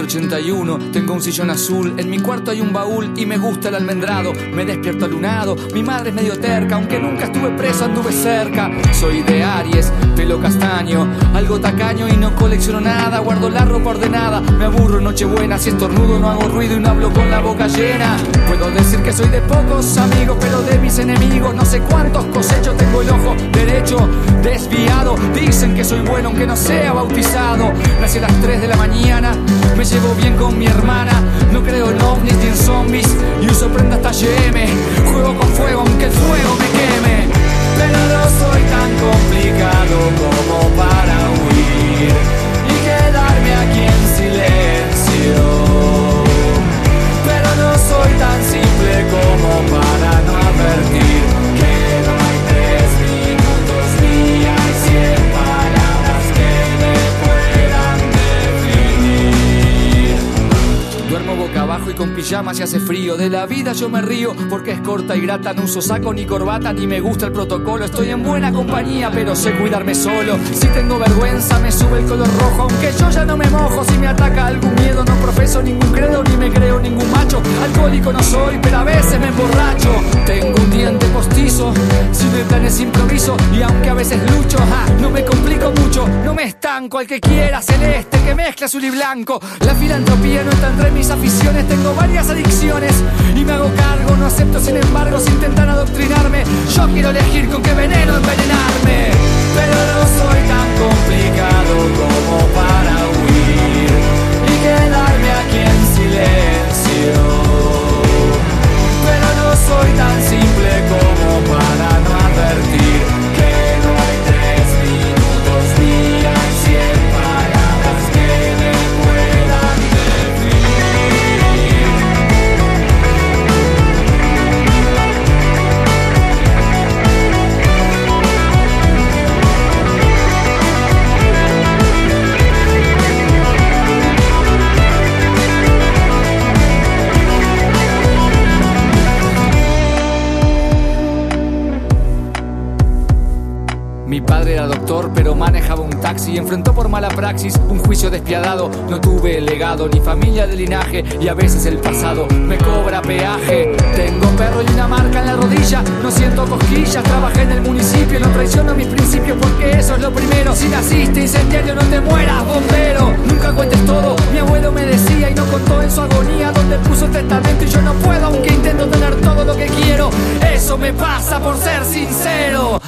1,81 m, tengo un sillón azul, en mi cuarto hay un baúl y me gusta el almendrado. Me despierto alunado, mi madre es medio terca, aunque nunca estuve preso anduve cerca. Soy de Aries, pelo castaño, algo tacaño y no colecciono nada. Guardo la ropa ordenada, me aburro en Nochebuena. Si estornudo no hago ruido y no hablo con la boca llena. Puedo decir que soy de pocos amigos, pero de mis enemigos no sé cuántos cosecho. Tengo el ojo derecho desviado, dicen que soy bueno aunque no sea bautizado. Nací a las 3 de la mañana, me llevo bien con mi hermana. No creo en ovnis ni en zombies y uso prendas H&M. Juego con fuego aunque el fuego me queme. Pero no soy tan complicado como para huir y quedarme aquí en silencio. Pero no soy tan simple como para no advertir que no hay 3 minutos ni hay 100 palabras que me puedan definir. Duermo boca abajo y con pijama si hace frío. De la vida yo me río porque es corta y grata. No uso saco ni corbata ni me gusta el protocolo. Estoy en buena compañía pero sé cuidarme solo. Si tengo vergüenza me sube el color rojo, aunque yo ya no me mojo. Si me ataca algún miedo no profeso ningún credo ni me creo ningún macho. Alcohólico no soy pero a veces me emborracho. Tengo un diente postizo, sin de planes improviso. Y aunque a veces lucho, no me complico mucho. No me estanco al que quiera celeste que mezcla azul y blanco. La filantropía no está entre mis aficiones. Tengo varias adicciones y me hago cargo. No acepto sin embargo si intentan adoctrinarme. Yo quiero elegir con qué veneno envenenarme. Pero no soy tan complicado como para huir y quedarme aquí en silencio. Pero no soy tan simple como para no advertir que no hay 3 minutos ni hay 100 palabras que me puedan definir. Mi padre era doctor, pero manejaba un taxi. Enfrentó por mala praxis un juicio despiadado. No tuve legado ni familia de linaje y a veces el pasado me cobra peaje. Tengo perro y una marca en la rodilla, no siento cosquillas. Trabajé en el municipio, no traiciono mis principios porque eso es lo primero. Si naciste incendiario no te mueras, bombero. Nunca cuentes todo, mi abuelo me decía y no contó en su agonía donde puso el testamento. Y yo no puedo aunque intento tener todo lo que quiero. Eso me pasa por ser sincero.